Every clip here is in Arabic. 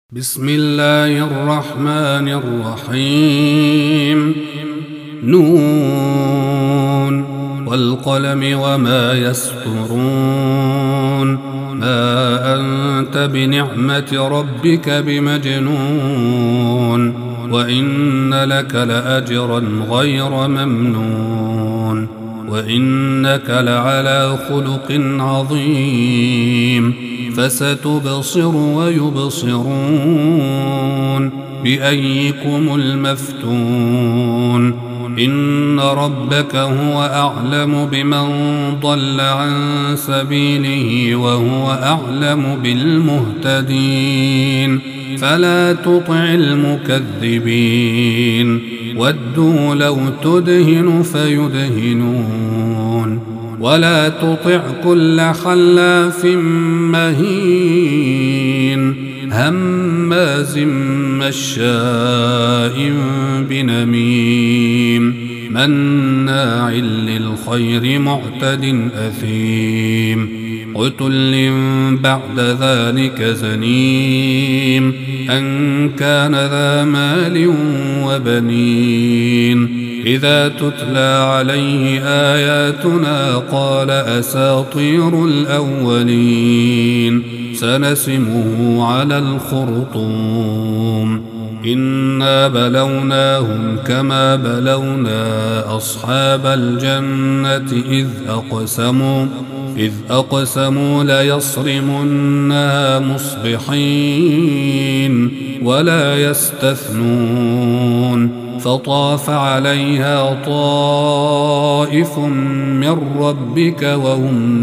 بسم الله الرحمن الرحيم. نون والقلم وما يسطرون. ما أنت بنعمة ربك بمجنون، وإن لك لأجرا غير ممنون، وإنك لعلى خلق عظيم. فستبصر ويبصرون بأيكم المفتون. إن ربك هو أعلم بمن ضل عن سبيله وهو أعلم بالمهتدين. فلا تطع المكذبين، ودوا لو تدهن فيدهنون. ولا تطع كل حلاف مهين هماز مشاء بنميم مناع للخير معتد أثيم عتل بعد ذلك زنيم أن كان ذا مال وبنين. إذا تتلى عليه آياتنا قال أساطير الأولين. سنسمه على الخرطوم. إنا بلوناهم كما بلونا أصحاب الجنة إذ أقسموا ليصرمنها مصبحين ولا يستثنون. فطاف عليها طائف من ربك وهم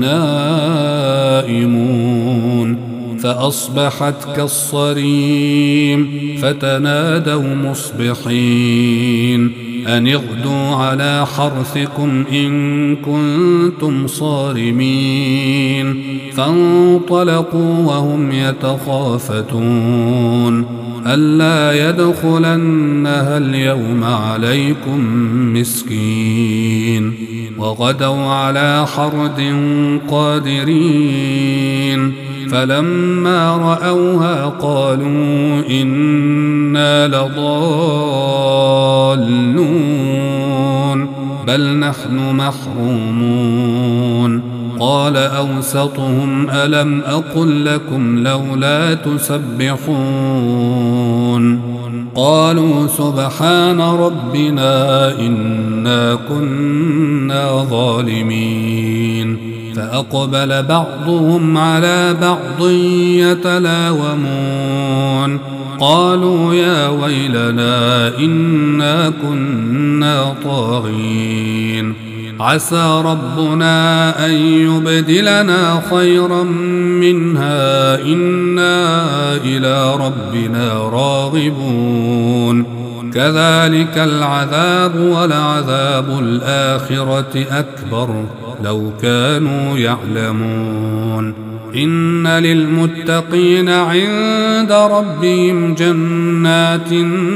نائمون فأصبحت كالصريم. فتنادوا مصبحين أن اغدوا على حرثكم إن كنتم صارمين. فانطلقوا وهم يتخافتون ألا يدخلنها اليوم عليكم مسكين. وغدوا على حرد قادرين. فلما رأوها قالوا إنا لضالون بل نحن محرومون. قال أوسطهم ألم أقل لكم لولا تسبحون. قالوا سبحان ربنا إنا كنا ظالمين. فأقبل بعضهم على بعض يتلاومون. قالوا يا ويلنا إنا كنا طاغين. عسى ربنا أن يبدلنا خيرا منها إنا إلى ربنا راغبون. كذلك العذاب ولعذاب الآخرة أكبر لو كانوا يعلمون. إن للمتقين عند ربهم جنات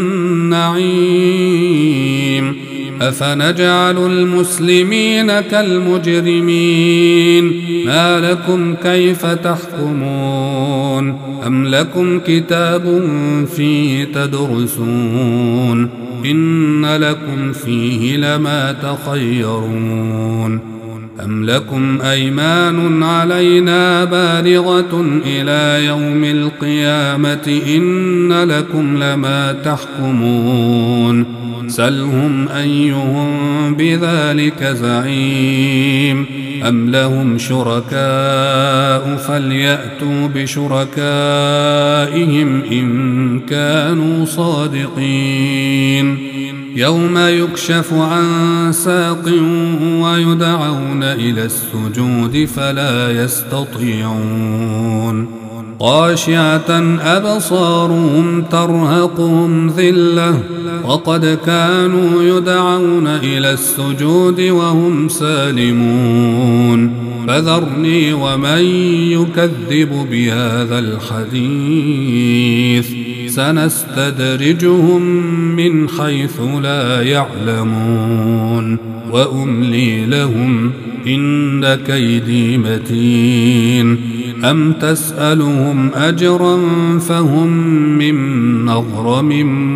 النعيم. أفنجعل المسلمين كالمجرمين ما لكم كيف تحكمون. أم لكم كتاب فيه تدرسون إن لكم فيه لما تخيرون. أم لكم أيمان علينا بالغة إلى يوم القيامة إن لكم لما تحكمون. سلهم أيهم بذلك زعيم. أم لهم شركاء فليأتوا بشركائهم إن كانوا صادقين. يوم يكشف عن ساق ويدعون إلى السجود فلا يستطيعون. خاشعة أبصارهم ترهقهم ذلة وقد كانوا يدعون إلى السجود وهم سالمون. فذرني ومن يكذب بهذا الحديث سنستدرجهم من حيث لا يعلمون وأملي لهم إن كيدي متين. أم تسألهم أجرا فهم من مغرم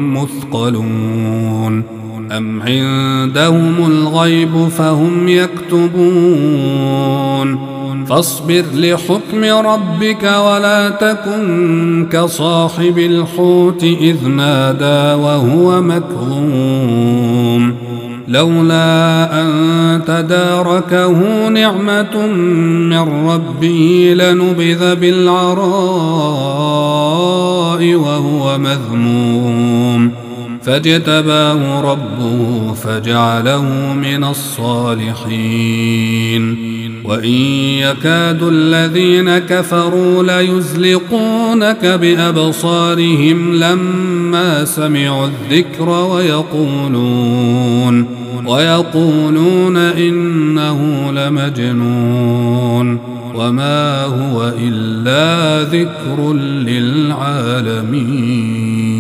مثقلون أم عندهم الغيب فهم يكتبون فاصبر لحكم ربك ولا تكن كصاحب الحوت إذ نادى وهو مكظوم لولا أن تداركه نعمة من ربه لنبذ بالعراء وهو مذموم فاجتباه ربه فجعله من الصالحين وإن يكاد الذين كفروا ليزلقونك بأبصارهم لما سمعوا الذكر ويقولون إنه لمجنون وما هو إلا ذكر للعالمين.